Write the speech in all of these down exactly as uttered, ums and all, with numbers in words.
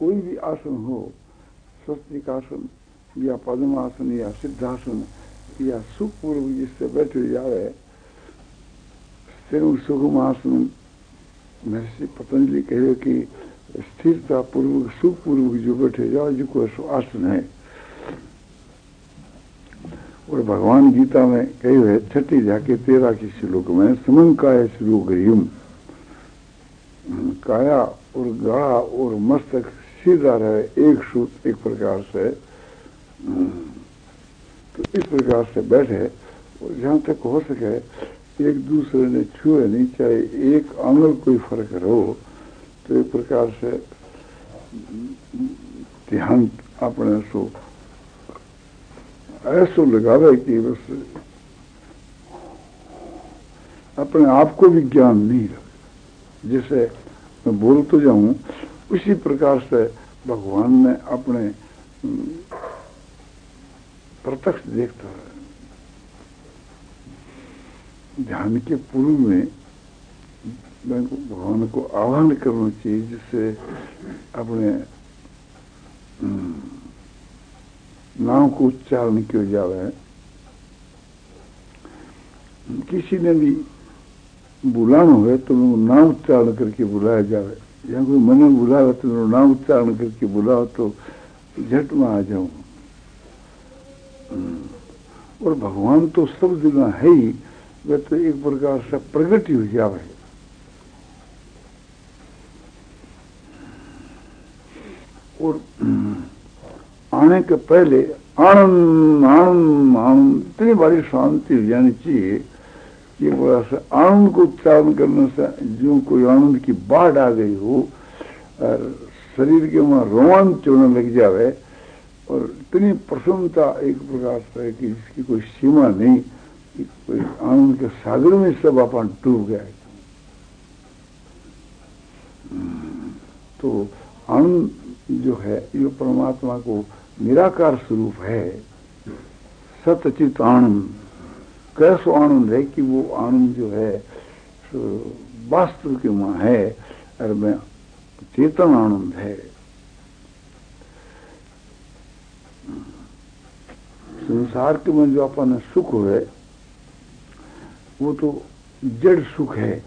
कोई भी आसन हो, स्वस्तिकासन या पद्मासन या सिद्धासन या सुखपूर्वक जिससे बैठे जावे, तेणु सुखमासन महर्षि पतंजलि कहे कि स्थिरता पूर्वक सुखपूर्वक जो बैठे जाओ जिसको आसन है। और भगवान गीता में कहे हुए छठी जाके तेरह की श्लोक में समंकाय श्रू गरीम, काया और गला और मस्तक सीधा रहे, एक सूत्र एक प्रकार से, तो इस प्रकार से बैठे और जहां तक हो सके एक दूसरे ने छुए नहीं, चाहे एक आंगुल कोई फर्क रहो, तो एक प्रकार से ध्यान अपने सो ऐसो लगावे कि बस अपने आप को भी ज्ञान नहीं रहे। जैसे मैं बोल तो जाऊं उसी प्रकार से भगवान ने अपने प्रत्यक्ष देखता है। ध्यान के पूर्व में भगवान को आह्वान करना चाहिए, जिससे अपने नाम को उच्चारण किया जावे। किसी ने भी बुलाना हो तो नाम उच्चारण करके बुलाया जावे, या कोई मने बुलावे तो नाम उच्चारण करके बुलाओ तो झट में आ जाऊं। और भगवान तो सब जगह है ही, वह तो एक प्रकार से प्रगट ही हो जावे। और आने के पहले आनंद आनंद आनंद इतनी बड़ी शांति हो जानी चाहिए कि बड़ा सा आनंद को उच्चारण करने से जो कोई आनंद की बाढ़ आ गई हो और शरीर के वहां रोमांच होने लग जावे, और इतनी प्रसन्नता एक प्रकार से कि जिसकी कोई सीमा नहीं, कि कोई आनंद के सागर में सब अपन डूब गए। तो आनंद जो है ये परमात्मा को निराकार स्वरूप है, सतचित आनंद। कैसो आनंद है कि वो आनंद जो है वास्तव के वहां है, और में चेतन आनंद है। संसार के में जो अपन सुख है वो तो जड़ सुख है।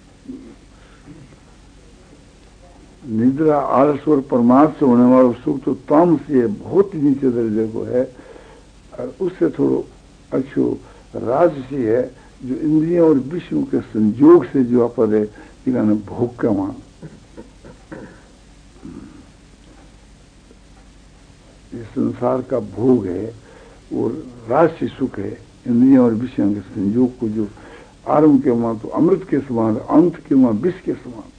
निद्रा आलस और प्रमाद से होने वाला सुख तो तामसी है, बहुत ही नीचे दर्जे को है। और उससे थोड़ो अच्छो राजसी है, जो इंद्रियों और विषयों के संयोग से जो अपन है इन्होंने भोग का वहां ये संसार का भोग है और राजसी सुख है। इंद्रियों और विषयों के संयोग को जो आरंभ के वहां तो अमृत के समान, अंत के वहां विष के समान।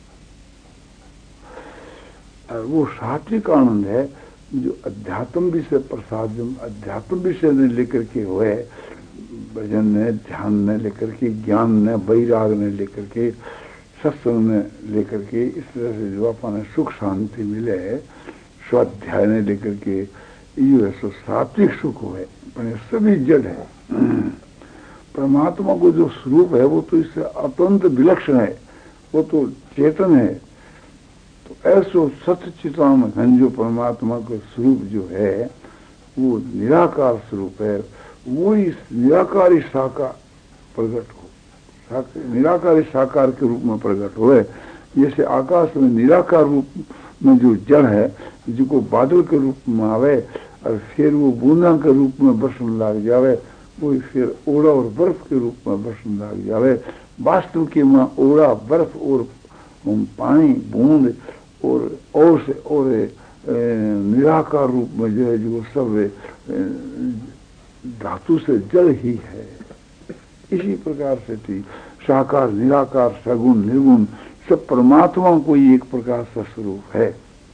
और वो सात्विक आनंद है जो अध्यात्म विषय प्रसाद, अध्यात्म विषय ने लेकर के हुए, भजन ने, ध्यान ने लेकर के, ज्ञान ने, वैराग ने लेकर के, सत्संग ने लेकर के, इस तरह से जो अपने सुख शांति मिले है, स्वाध्याय ने लेकर के, ये सो सात्विक सुख है। अपने सभी जड़ है। परमात्मा को जो स्वरूप है वो तो इससे अत्यंत विलक्षण है, वो तो चेतन है। तो ऐसो सच्चितान घन जो परमात्मा का स्वरूप जो है वो निराकार स्वरूप है। वो इस निराकारी साकार प्रकट हो, निराकारी साकार के रूप में प्रकट हो। जैसे आकाश में निराकार रूप में जो जड़ है, जिसको बादल के रूप में आवे और फिर वो बूंदा के रूप में बरसन लग जावे, वो फिर ओड़ा और बर्फ के रूप में बरसन लग जावे। वास्तव के वहां ओड़ा, बर्फ और पानी, बूंद और और से और निराकार रूप में जो है जो सब धातु से जल ही है। इसी प्रकार से थी साकार, निराकार, सगुण, निर्गुण सब परमात्मा को ही एक प्रकार का स्वरूप है।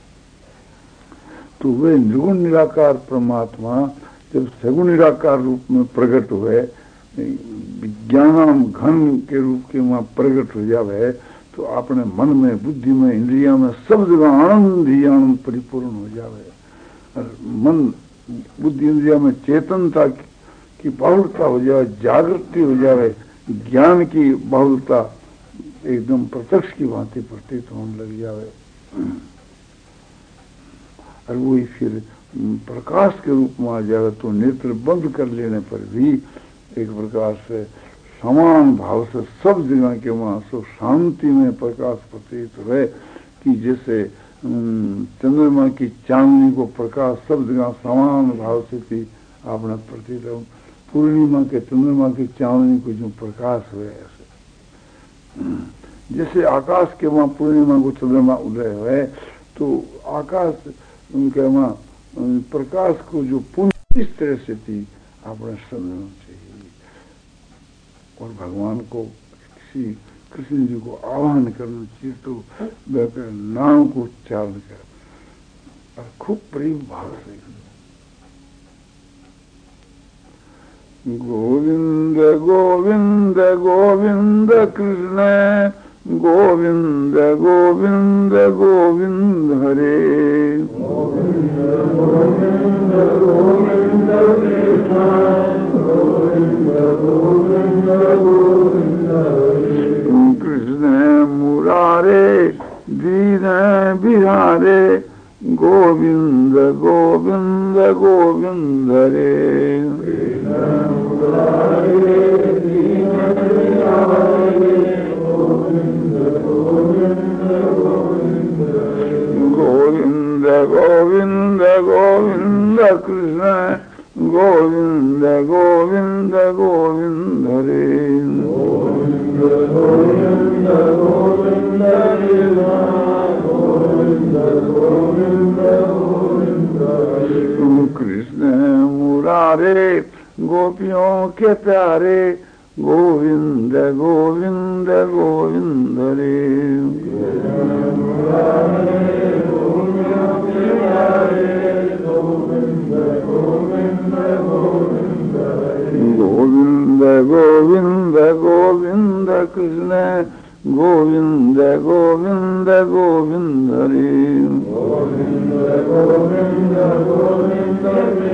तो वे निर्गुण निराकार परमात्मा जब सगुण निराकार रूप में प्रकट हुए, विज्ञान घन के रूप के वहां प्रकट हो जावे, तो अपने मन में, बुद्धि में, इंद्रिया में सब जगह आनंद ही आनंद परिपूर्ण हो जावे। और मन, बुद्धि, इंद्रिया में चेतनता की बहुलता हो जाए, जागृति हो जावे, ज्ञान की बहुलता एकदम प्रत्यक्ष की भांति प्रतीत होने लग जावे। और वही फिर प्रकाश के रूप में आ जाएगा। तो नेत्र बंद कर लेने पर भी एक प्रकार से समान भाव से सब जगह के वहां सो शांति में प्रकाश प्रतीत हुए कि जैसे चंद्रमा की चांदनी को प्रकाश सब जगह समान भाव से थी आपने प्रतीत हो। पूर्णिमा के चंद्रमा की चांदनी को जो प्रकाश हुए ऐसे जैसे आकाश के वहां पूर्णिमा को चंद्रमा उदय हुए तो आकाश उनके वहां प्रकाश को जो पूर्ण इस तरह से थी आपने समझना चाहिए। और भगवान को किसी कृष्ण जी को आह्वान करना चाहिए तो नाम को उच्चारण कर और खूब प्रेम भाव से गोविंद गोविंद गोविंद कृष्ण गोविंद गोविंद गोविंद हरे गोविंद गोविंद गोविंद कृष्ण गोविंद गोविंद गोविंद हरे कृष्ण मुरारे दीन बिहारे गोविंद गोविंद गोविंद हरे गोविंद गोविंद गोविंद कृष्ण गोविंद गोविंद गोविंद हरे गोविंद गोविंद गोविंद गोविंद गोविंद गोविंद कृष्ण मुरारे गोपियों के प्यारे गोविंद गोविंद गोविंद हरे गोविंद गोविंद गोविंद कृष्ण गोविंद गोविंद गोविंद हरे गोविंद गोविंद गोविंद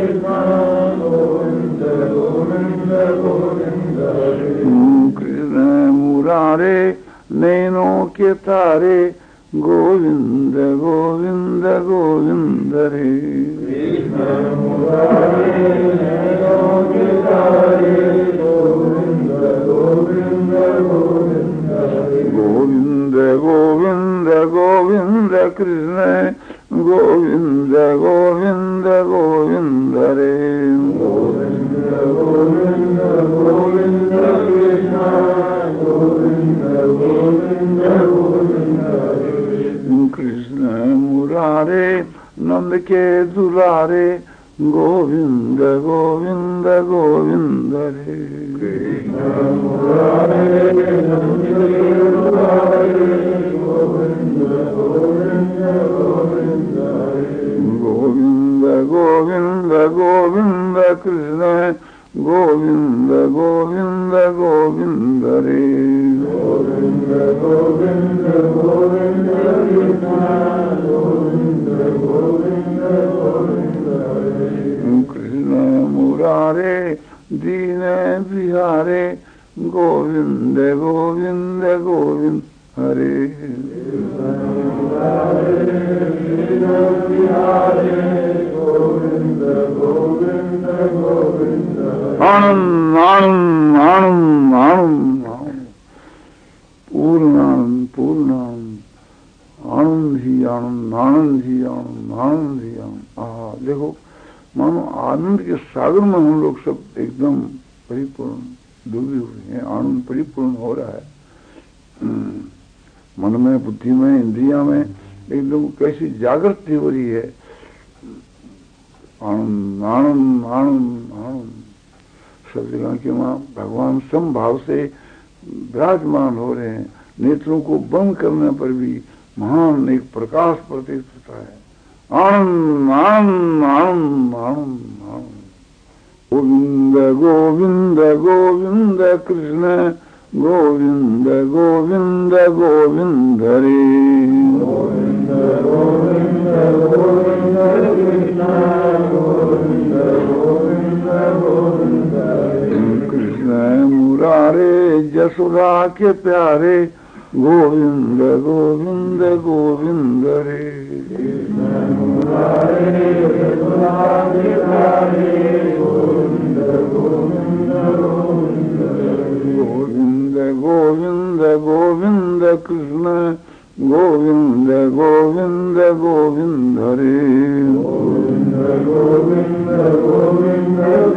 कृष्ण मुरारे नैनों के तारे गोविंद गोविंद गोविंद हरे गोविंद गोविंद गोविंद कृष्ण गोविंद गोविंद गोविंद हरे गोविंद गोविंद गोविंद कृष्ण गोविंद गोविंद गोविंद हरे कृष्ण मुरारे नंद के दुलारे गोविंद गोविंद गोविंद हरे कृष्ण मुरारे नंद के दुलारे गोविंद गोविंद गोविंद हरे गोविंद गोविंद गोविंद कृष्ण गोविंद गोविंद गोविंद हरे गोविंद गोविंद गोविंद कृष्ण गोविंद गोविंद गोविंद हरे कृष्ण मुरारे दीन बिहारे गोविंद गोविंद गोविंद हरे आनंद आनंद आनंद आनंद पूर्ण आनंद पूर्ण आनंद आनंद ही आनंद आनंद ही आनंद आनंद ही आनंद। आ देखो मानो आनंद के सागर में हम लोग सब एकदम परिपूर्ण डूबे हुए हैं। आनंद परिपूर्ण हो रहा है मन में बुद्धि में इंद्रिया में एकदम कैसी जागृति हो रही है। आनंद आनंद आनंद आनंद सब जगह के वहां भगवान समभाव से विराजमान हो रहे हैं। नेत्रों को बंद करने पर भी महान एक प्रकाश प्रतीत होता है। आनंद आनंद आनंद आनंद आनंद गोविंद गोविंद गोविंद कृष्ण गोविंद गोविंद गोविंद हरे गोविंद गोविंद गोविंद कृष्ण गोविंद गोविंद गोविंद हरे कृष्ण मुरारे जसोदा के प्यारे गोविंद गोविंद गोविंद रे गोविंद गोविंद गोविंद कृष्ण गोविंद गोविंद गोविंद रे गोविंद गोविंद गोविंद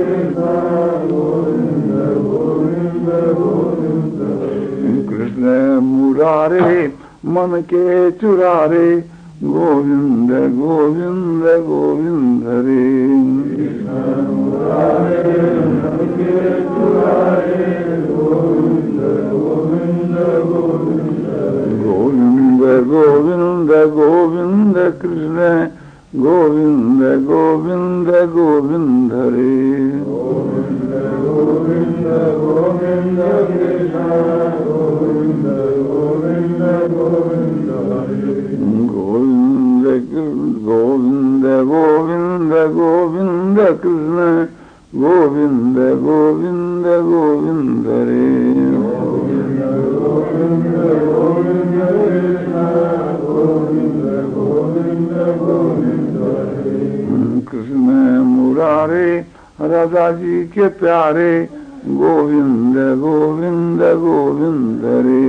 कृष्ण मुरारे मन के चुरारे गोविंद गोविंद गोविंद रे गोविंद गोविंद गोविंद कृष्ण गोविंद गोविंद गोविंद रे गोविंद गोविंद गोविंद कृष्ण गोविंद गोविंद गोविंद गोविंद गोविंद गोविंद गोविंद कृष्ण गोविंद गोविंद गोविंद रे गोविंद गोविंद गोविंद कृष्ण गोविंद गोविंद गोविंद कृष्ण मुरारे राधा जी के प्यारे गोविंद गोविंद गोविंद रे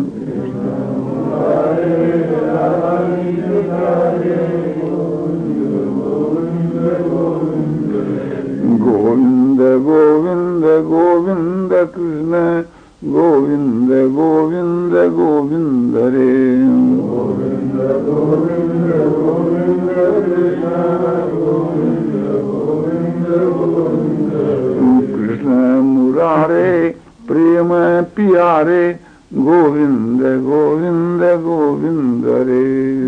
गोविंद गोविंद गोविंद कृष्ण गोविंद गोविंद गोविंद रे गोविंद गोविंद गोविंद कृष्ण गोविंद गोविंद गोविंद कृष्ण मुरारे प्रेम प्यारे गोविंद गोविंद गोविंद रे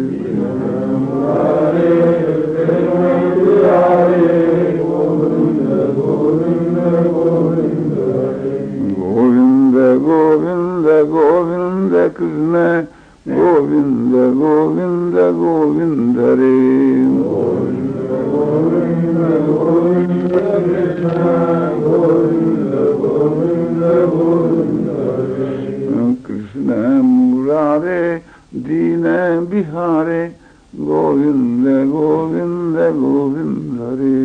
गोविंद गोविंद गोविंद कृष्ण गोविंद गोविंद गोविंद रे गोविंद गोविंद गोविंद कृष्ण गोविंद गोविंद गोविंद कृष्ण मुरारे दीन बिहारे गोविंद गोविंद गोविंद रे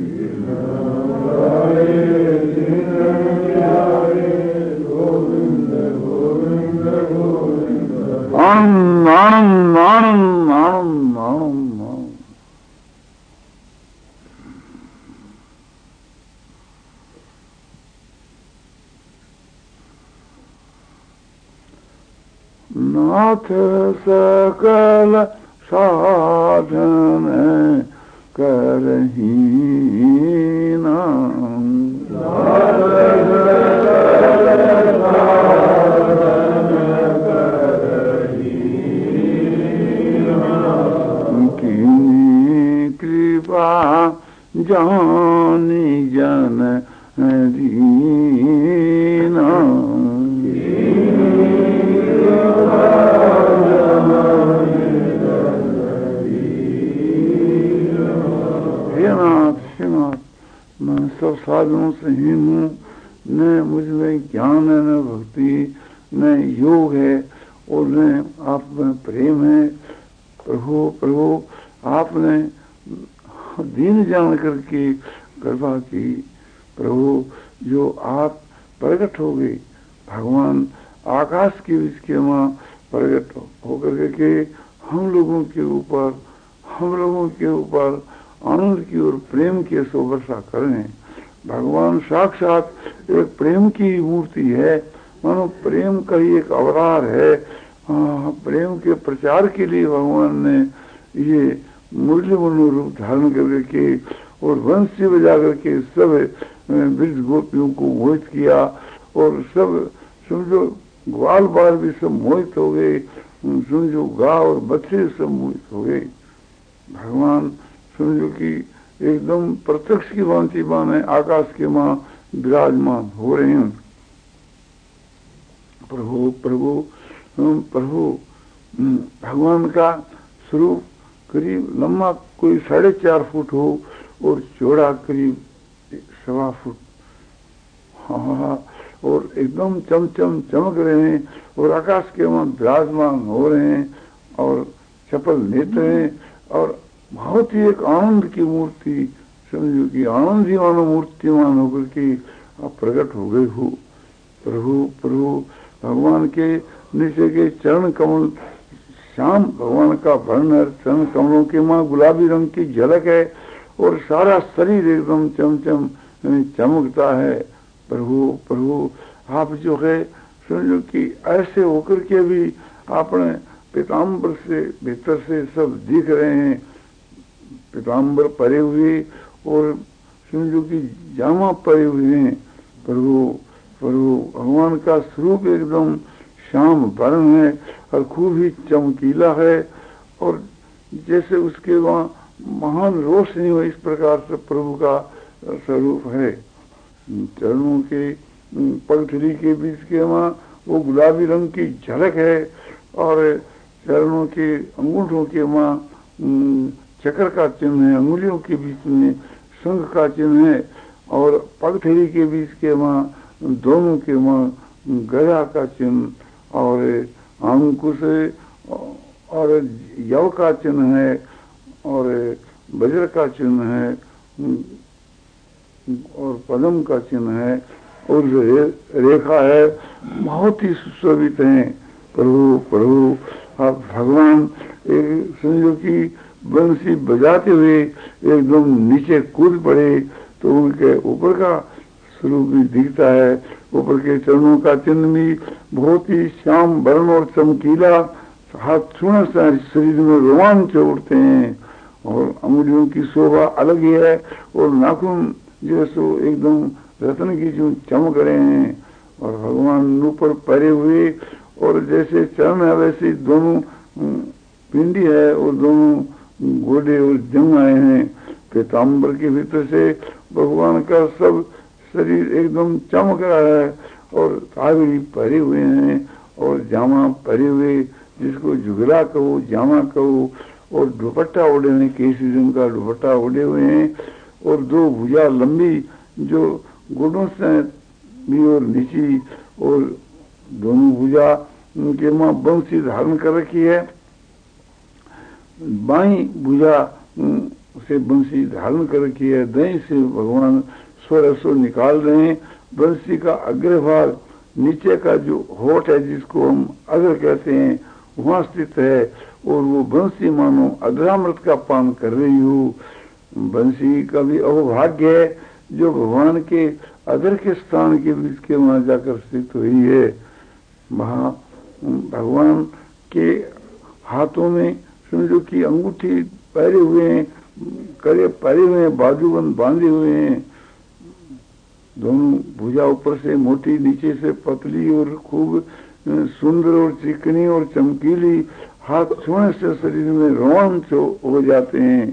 आनंद आनंद आनंद आनंद आनंद नाथ सकल साधन करहीना कृपा जानी जन दीना हे नाथ हे नाथ मैं सब साधनों से हीन हूँ, न मुझमें ज्ञान है, न भक्ति, न योग है और न आप में प्रेम है। प्रभु प्रभु आपने दीन जान करके कृपा की। प्रभु जो आप प्रकट हो गए, भगवान आकाश के बीच के माँ प्रकट होकर के हम लोगों के ऊपर हम लोगों के ऊपर आनंद की और प्रेम की सो वर्षा कर रहे हैं। भगवान साक्षात एक प्रेम की मूर्ति है, मानो प्रेम का ही एक अवतार है। हाँ, प्रेम के प्रचार के लिए भगवान ने ये मुरली मनो रूप धारण करके और वंशी बजा करके सब ब्रज गोपियों को मोहित किया और सब समझो ग्वाल बाल भी सब मोहित हो गए, समझो गाय और बच्चे सब मोहित हो गए। भगवान समझो कि एकदम प्रत्यक्ष की भांति माने आकाश के माँ विराजमान हो रहे हैं। प्रभु प्रभु प्रभु भगवान का स्वरूप करीब लंबा कोई साढ़े चार फुट हो और चौड़ा करीब सवा फुट। हाँ और एकदम चमचम चमक रहे हैं और आकाश के वहां विराजमान हो रहे हैं और चपल नेत्र हैं और बहुत ही एक आनंद की मूर्ति, समझो कि आनंद ही मानो मूर्तिमान होकर के आप प्रकट हो गए हो। प्रभु प्रभु भगवान के नीचे के चरण कमल, श्याम भगवान का वर्ण है, चरण कमलों के माँ गुलाबी रंग की झलक है और सारा शरीर एकदम चमचम चमकता है। प्रभु प्रभु आप जो है समझो कि ऐसे होकर के भी आपने पीताम्बर से भीतर से सब दिख रहे हैं, पीताम्बर परे हुए और समझो कि जामा परे हुए हैं। प्रभु प्रभु भगवान का स्वरूप एकदम श्याम वर्ण है और खूब ही चमकीला है और जैसे उसके वहाँ महान रोशनी हो, इस प्रकार से प्रभु का स्वरूप है। चरणों के पगथरी के बीच के वहाँ वो गुलाबी रंग की झलक है और चरणों के अंगूठों के वहाँ चक्र का चिन्ह है, अंगुलियों के बीच में शंख का चिन्ह है और पगथरी के बीच के वहाँ दोनों के वहाँ गदा का चिन्ह और अंकुश और यव का चिन्ह है और वज्र का चिन्ह है और पद्म का चिन्ह है और जो रेखा है बहुत ही सुशोभित है। प्रभु प्रभु आप भगवान समझो कि बंसी बजाते हुए एकदम नीचे कूद पड़े तो उनके ऊपर का स्वरूप भी दिखता है। ऊपर के चरणों का चिन्ह भी बहुत ही श्याम वर्ण और चमकीला, हाथ छूने से शरीर में रोमांच उठते हैं और अंगुलियों की शोभा अलग ही है और नाखून जो सो एकदम रत्न की जो चमक रहे हैं और भगवान ऊपर परे हुए और जैसे चरण है वैसे दोनों पिंडी है और दोनों गोडे और जंग आए हैं। पीताम्बर के भीतर से भगवान का सब शरीर एकदम चमक रहा है और कावड़ी परे हुए हैं और जामा परे हुए, जिसको जुगला कहो जामा कहो, और दुपट्टा ओढ़े हुए, केसरी रंग का दुपट्टा ओढ़े हुए हैं और दो भुजा लंबी जो घुटनों से भी और नीची और दोनों भुजा उनके माँ बंसी धारण कर रखी है। बाई भुजा से बंसी धारण कर रखी है, दही से भगवान स्वर स्वर निकाल रहे हैं। बंसी का अग्रभाग नीचे का जो होठ है जिसको हम अग्र कहते हैं वहां स्थित है और वो बंसी मानो अग्रामृत का पान कर रही हो। बंसी का भी अहोभाग्य है जो भगवान के अग्र के स्थान के बीच के वहां जाकर स्थित हुई है। वहां भगवान के हाथों में समझो कि अंगूठी पहरे हुए हैं, करे पहरे हुए हैं, बाजूबंद बांधे हुए हैं। दोनों भुजा ऊपर से मोटी नीचे से पतली और खूब सुंदर और चिकनी और चमकीली, हाथ छूने से शरीर में रोमांच हो जाते हैं।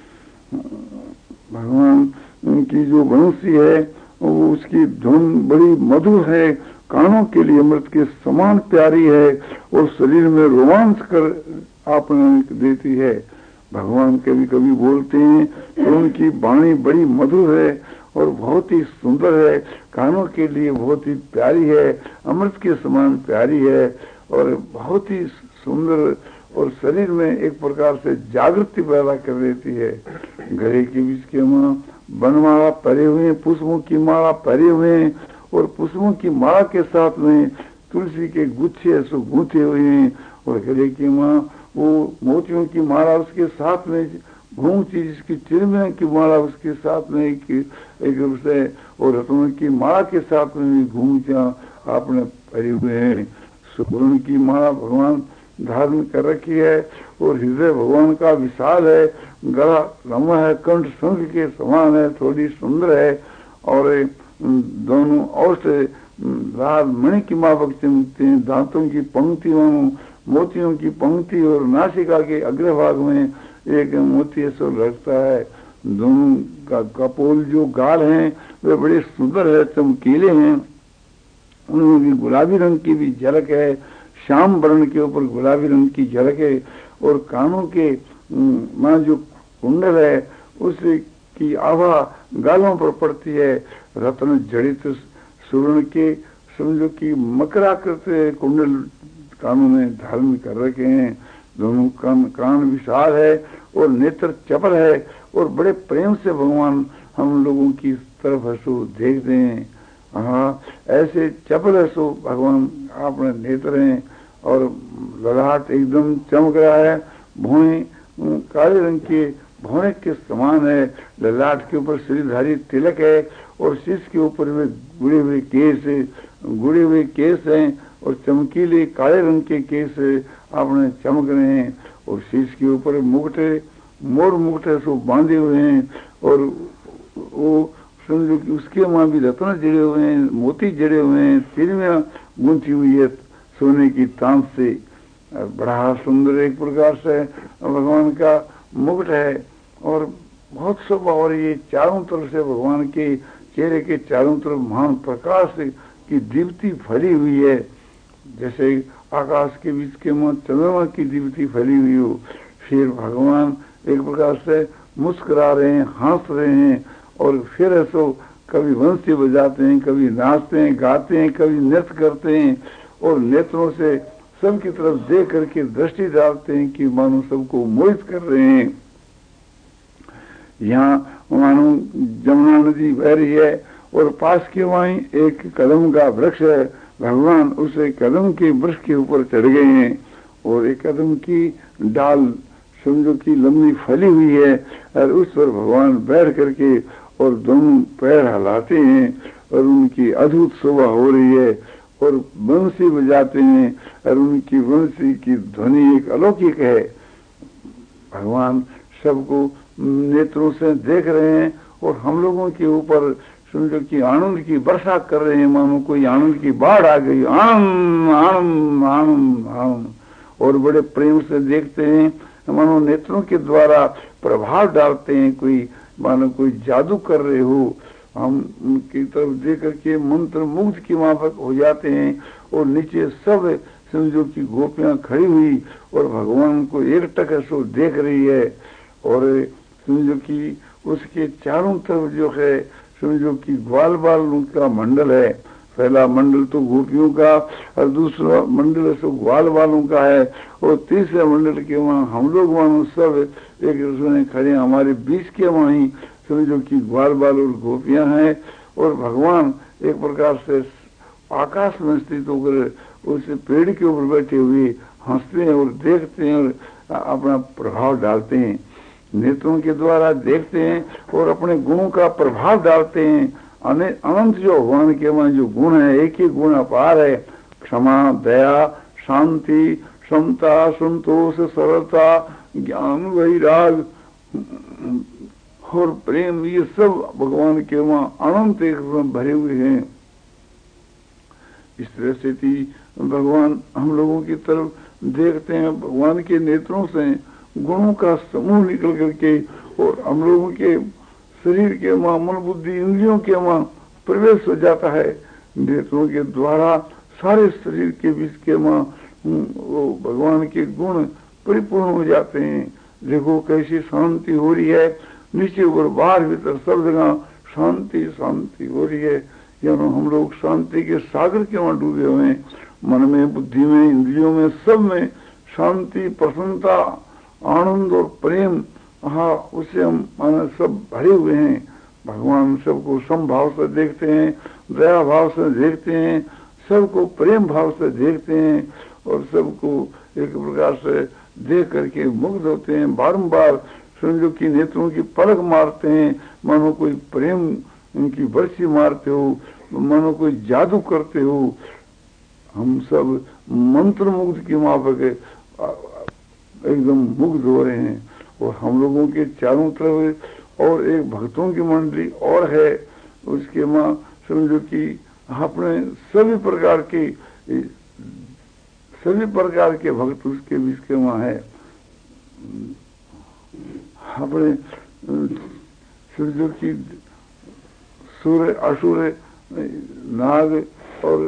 भगवान की जो बंसी है वो उसकी धुन बड़ी मधुर है, कानों के लिए अमृत के समान प्यारी है और शरीर में रोमांच कर आपने देती है। भगवान कभी कभी बोलते हैं तो उनकी वाणी बड़ी मधुर है और बहुत ही सुंदर है, कानों के लिए बहुत ही प्यारी है, अमृत के समान प्यारी है और बहुत ही सुंदर और शरीर में एक प्रकार से जागृति पैदा कर देती है। गले के बीच के वहाँ बनमाला परे हुए, पुष्पों की माला परे हुए और पुष्पों की माला के साथ में तुलसी के गुच्छे ऐसे गूंथे हुए हैं और गले के वहाँ वो मोतियों की माला उसके साथ में घूमती, जिसकी चिरमिया की माला उसके साथ में एक, एक रूप से और रत्नों की माला के साथ में भी घूमतियाँ आपने परे हुए हैं। सुवर्ण की माला भगवान धारण कर रखी है और हृदय भगवान का विशाल है, गला लंबा है, कंठ शंख के समान है, थोड़ी सुंदर है और दोनों और से लाल मणि की माफक चमकते हैं। दांतों की पंक्ति मानो मोतियों की पंक्ति और नासिका के अग्रभाग में एक मोती ऐसा लगता है। दोनों का कपोल जो गाल हैं वे बड़े सुंदर है, चमकीले हैं, उनमें भी गुलाबी रंग की भी झलक है, श्याम वर्ण के ऊपर गुलाबी रंग की झलक है और कानों के मां जो कुंडल है उसकी की आभा गालों पर पड़ती है। रत्न जड़ित सुवर्ण के समझो कि मकराकृत कुंडल कानों में धारण कर रखे हैं, दोनों कान कान विशाल है और नेत्र चपल है, और बड़े प्रेम से भगवान हम लोगों की तरफ हसो देखते हैं। हाँ, ऐसे चपल हसो भगवान अपने नेत्र हैं, और ललाट एकदम चमक रहा है, भौहें काले रंग के भौरे के समान है, ललाट के ऊपर श्रीधारी तिलक है, और शीश के ऊपर में गुड़े हुए केस गुड़े हुए केस हैं, और चमकीले काले रंग के केस आपने चमक रहे हैं, और शीश के ऊपर मुकुटे मोर मुकुटे सो बांधे हुए हैं, और वो समझो कि उसके वहां भी रत्न जड़े हुए हैं, मोती जड़े हुए हैं, तिरमिया गूंथी हुई है सोने की तांत से। बड़ा सुंदर एक प्रकार से भगवान का मुकुट है, और बहुत शोभा, और ये चारों तरफ से भगवान के चेहरे के चारों तरफ महान प्रकाश की दीप्ति फैली हुई है, जैसे आकाश के बीच के में चंद्रमा की दीप्ति फैली हुई हो। फिर भगवान एक प्रकार से मुस्कुरा रहे हैं, हंस रहे हैं, और फिर ऐसो कभी वंशी बजाते हैं, कभी नाचते हैं, गाते हैं, कभी नृत्य करते हैं, और नेत्रों से सबकी तरफ देख करके दृष्टि डालते हैं कि मानो सबको मोहित कर रहे हैं। यहाँ मानो जमुना नदी बह रही है, और पास के वहीं एक कदम का वृक्ष है, भगवान उसे कदम के वृक्ष के ऊपर चढ़ गए हैं, और एक कदम की डाल समझो कि लंबी फैली हुई है, और उस पर भगवान बैठ करके और दोनों पैर हिलाते हैं, और उनकी अद्भुत शोभा हो रही है, और बंसी बजाते हैं, और उनकी बंसी की ध्वनि एक अलौकिक है। भगवान सबको नेत्रों से देख रहे हैं, और हम लोगों के ऊपर समझो कि आनंद की वर्षा कर रहे हैं, मानो कोई आनंद की बाढ़ आ गई, आनंद आनंद आनंद आनंद, और बड़े प्रेम से देखते हैं, मानो नेत्रों के द्वारा प्रभाव डालते हैं, कोई मानो कोई जादू कर रहे हो। हम उनकी तरफ देख करके मंत्र मुग्ध की माफक हो जाते हैं, और नीचे सब समझो कि गोपियां खड़ी हुई और भगवान को एक टक सो देख रही है, और समझो कि उसके चारों तरफ जो है समझो कि ग्वाल बाल उनका मंडल है। पहला मंडल तो गोपियों का, और दूसरा मंडल सो ग्वाल बालों का है, और तीसरे मंडल के वहाँ हम लोग वहाँ सब एक दूसरे खड़े, हमारे बीच के वहाँ ही समझो कि ग्वाल बाल और गोपियां हैं, और भगवान एक प्रकार से आकाश में स्थित होकर उस पेड़ के ऊपर बैठे हुए हंसते हैं और देखते हैं, और अपना प्रभाव डालते हैं, नेत्रों के द्वारा देखते हैं, और अपने गुणों का प्रभाव डालते हैं। अनंत जो भगवान के वहां जो गुण है, एक ही गुण अपार है, क्षमा, दया, शांति, समता, संतोष, सरलता, ज्ञान, वैराग और प्रेम, ये सब भगवान के वहां अनंत एक भरे हुए हैं। इस तरह से थी भगवान हम लोगों की तरफ देखते हैं, भगवान के नेत्रों से गुणों का समूह निकल करके और हम लोगों के शरीर के वहां मन बुद्धि इंद्रियों के वहां प्रवेश हो जाता है। नेत्रों के द्वारा सारे शरीर के बीच के वहां वो भगवान के गुण परिपूर्ण हो जाते हैं। देखो कैसी शांति हो रही है, नीचे ऊपर बाहर भीतर सब जगह शांति शांति हो रही है। यानी हम लोग शांति के सागर के वहां डूबे हुए हैं, मन में, बुद्धि में, इंद्रियों में, सब में शांति, प्रसन्नता, आनंद और प्रेम, हाँ उससे हम माना सब भरे हुए हैं। भगवान सबको समभाव से देखते हैं, दया भाव से देखते हैं, सबको प्रेम भाव से देखते हैं, और सबको एक प्रकार से देख करके मुग्ध होते हैं। बारंबार समझो कि नेत्रों की पलक मारते हैं, मानो कोई प्रेम उनकी बरसी मारते हो, मानो कोई जादू करते हो। हम सब मंत्र मुग्ध की माफक एकदम मुग्ध हो रहे हैं। और हम लोगों के चारों तरफ और एक भक्तों की मंडली और है, उसके माँ समझो कि अपने सभी प्रकार के सभी प्रकार के भक्त उसके बीच के वहाँ है। अपने समझो कि सूर्य, असुर, नाग और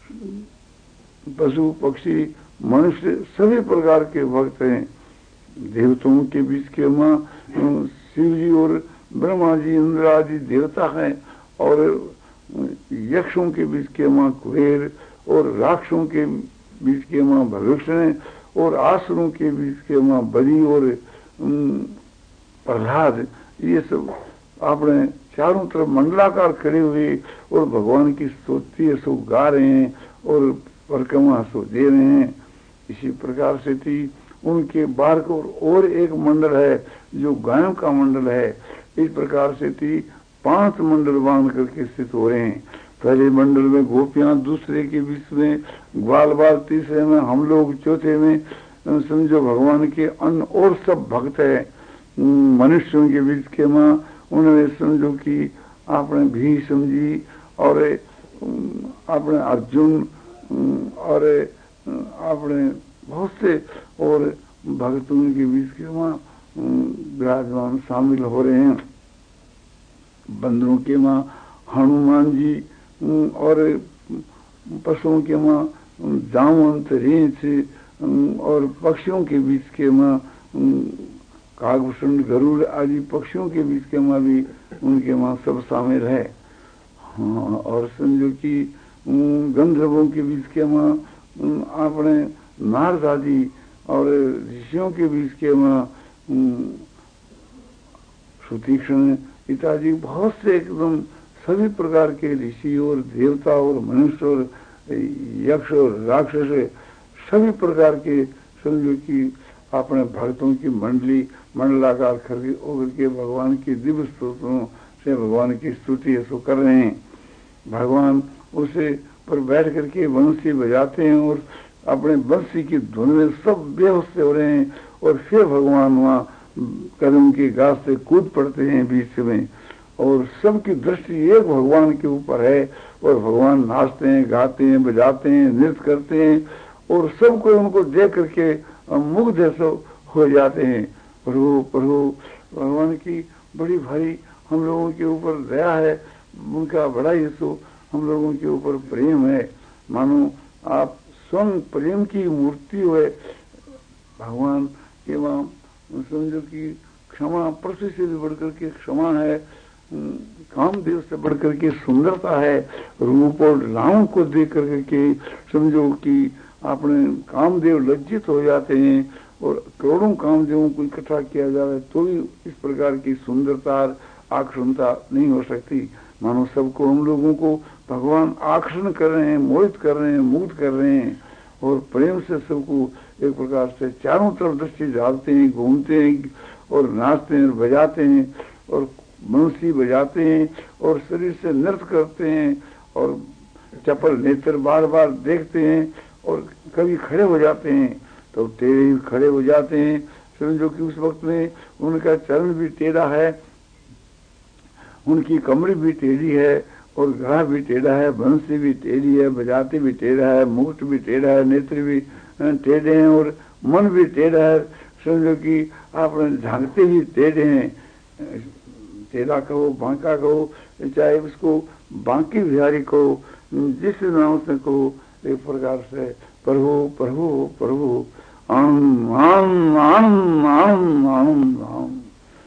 पशु, पक्षी, मनुष्य सभी प्रकार के भक्त हैं। देवताओं के बीच के वहाँ शिव जी और ब्रह्मा जी, इंद्र आदि देवता हैं, और यक्षों के बीच के माँ कुबेर और राक्षसों के बीच के माँ भविष्य और आसुरों के बीच के माँ बलि और प्रहलाद, ये सब आपने चारों तरफ मंडलाकार खड़े हुए और भगवान की स्तुति सो गा रहे हैं और परिक्रमा सो दे रहे हैं। इसी प्रकार से थी उनके बाहर को और एक मंडल है जो गायों का मंडल है। इस प्रकार से थी पांच मंडल बांध करके स्थित हो रहे हैं। पहले मंडल में गोपियां, दूसरे के बीच में ग्वाल बाल, तीसरे में हम लोग, चौथे में समझो भगवान के अन्य और सब भक्त है। मनुष्यों के बीच के माँ उन्होंने समझो कि आपने भी समझी और आपने अर्जुन और आपने बहुत से और भक्तों के बीच के माँ विराजमान शामिल हो रहे हैं। बंदरों के माँ हनुमान जी और पशुओं के माँ जामवंत, रेंच और पक्षियों के बीच के माँ कागभूषण, गरुड़ आदि पक्षियों के बीच के माँ भी उनके माँ सब शामिल है। हाँ, और समझो कि गंधर्वों के बीच के माँ आपने नारद आदि और ऋषियों के बीच के माँ सुतीक्ष्ण इत्यादि बहुत से एकदम सभी प्रकार के ऋषि और देवता और मनुष्य और यक्ष और राक्षस सभी प्रकार के समझो कि अपने भक्तों की मंडली मंडलाकार खड़े होकर के भगवान की दिव्य स्तोत्रों से भगवान की स्तुति ऐसो कर रहे हैं। भगवान उसे पर बैठ करके बंसी बजाते हैं और अपने बंसी की धुन में सब बेहोश से हो रहे हैं और फिर भगवान वहाँ कदम की घास से कूद पड़ते हैं बीच में और सबकी दृष्टि एक भगवान के ऊपर है और भगवान नाचते हैं, गाते हैं, बजाते हैं, नृत्य करते हैं और सबको उनको देख करके मुग्ध हो जाते हैं। प्रभु प्रभु भगवान की बड़ी भारी हम लोगों के ऊपर दया है, उनका बड़ा ही सो हम लोगों के ऊपर प्रेम है। मानो आप स्वयं प्रेम की मूर्ति हुए। भगवान के वहाँ समझो कि क्षमा पृथ्वी से भी बढ़कर के क्षमा है, कामदेव से बढ़कर के सुंदरता है। रूप और नाम को देख करके के समझो कि आपने कामदेव लज्जित हो जाते हैं और करोड़ों कामदेवों को इकट्ठा किया जाए तो भी इस प्रकार की सुंदरता आकर्षणता नहीं हो सकती। मानो सबको हम लोगों को भगवान आकर्षण कर रहे हैं, मोहित कर रहे हैं, मुग्ध कर रहे हैं और प्रेम से सबको एक प्रकार से चारों तरफ दृष्टि डालते हैं, घूमते हैं और नाचते हैं, बजाते हैं और बंसी बजाते हैं और शरीर से नृत्य करते हैं और चपल नेत्र बार बार देखते हैं और कभी खड़े हो जाते हैं तो टेढ़े खड़े हो जाते हैं। समझो कि उस वक्त में उनका चरण भी टेढ़ा है, उनकी कमर भी टेढ़ी है और गला भी टेढ़ा है, बंसी भी टेढ़ी है, बजाते भी टेढ़ा है, मुकुट भी टेढ़ा है, नेत्र भी टेढ़े हैं और मन भी टेढ़ा है। समझो कि आपने झांकते भी टेढ़े हैं, टेढ़ा कहो, बांका कहो, चाहे उसको बांकी बिहारी कहो, जिस नाम से कहो, एक प्रकार से प्रभु प्रभु प्रभु आनंद आनंद आनंद आनंद आनंद आनंद।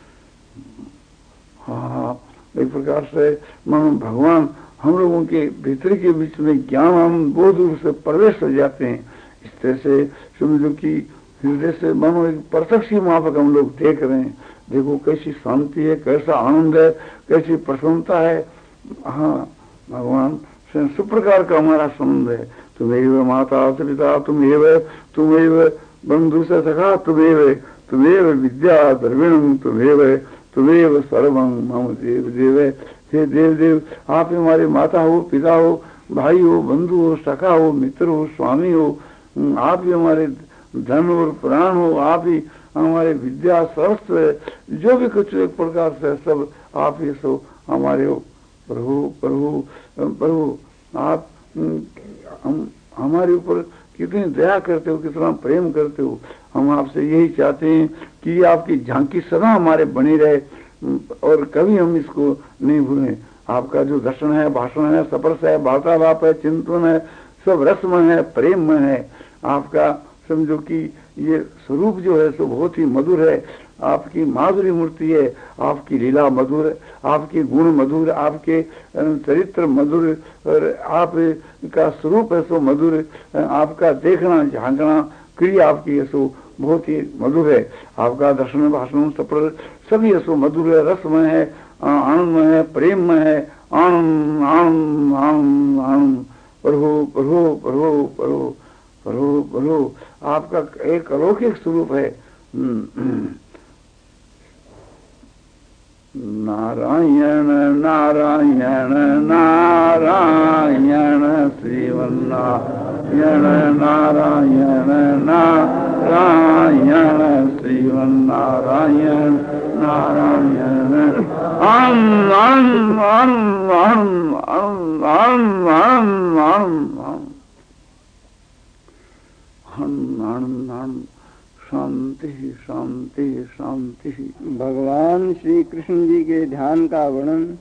हाँ, एक प्रकार से मानो भगवान हम लोगों के भीतर के बीच में ज्ञान आनंद बहुत दूर से प्रवेश हो जाते हैं। इस तरह से समझो कि हृदय से मानो एक प्रत्यक्ष माफक हम लोग देख रहे हैं। देखो कैसी शांति है, कैसा आनंद है, कैसी प्रसन्नता है। हाँ, भगवान से सुप्रकार का हमारा संबंध है। तुम्हें माता पिता, तुम्हें तुम्हें बंधु से सखा, तुम्हें तुम्हें विद्या द्रविणम, तुम्हें तुम्हें सर्वं मम देव देव। हे देव देव, आप हमारे माता हो, पिता हो, भाई हो, बंधु हो, सखा हो, मित्र हो, स्वामी हो, आप ही हमारे धन और प्राण हो, आप ही हमारे विद्या सर्वस्व है। जो भी कुछ एक प्रकार से सब आप ही सो हमारे हो। प्रभु प्रभु प्रभु आप हम हमारे ऊपर कितनी दया करते हो, कितना प्रेम करते हो। हम आपसे यही चाहते हैं कि आपकी झांकी सदा हमारे बनी रहे और कभी हम इसको नहीं भूलें। आपका जो दर्शन है, भाषण है, स्पर्श है, वार्तालाप है, चिंतन है, सब रसमय है, प्रेममय है। आपका समझो कि ये स्वरूप जो है सो बहुत ही मधुर है। आपकी माधुरी मूर्ति है, आपकी लीला मधुर है, आपके गुण मधुर, आपके चरित्र मधुर, और आपका स्वरूप है सो मधुर, आपका देखना झांकना क्रिया आपकी है सो बहुत ही मधुर है, आपका दर्शन भाषण सफल सभी सो मधुर है, रसमय है, आनंदमय है, प्रेममय है, आनंद आनंद आनंद आनंद। प्रभु प्रभु प्रभु प्रभु प्रभु प्रभु आपका एक अलौकिक स्वरूप है। नारायण नारायण नारायण श्रीवन्नारायण नारायण नारायण श्रीवन्नारायण नारायण आनंद आनंद आनंद आनंद आनंद आनंद आनंद आनंद आनंद आनंद शांति शांति शांति। भगवान श्री कृष्ण जी के ध्यान का वर्णन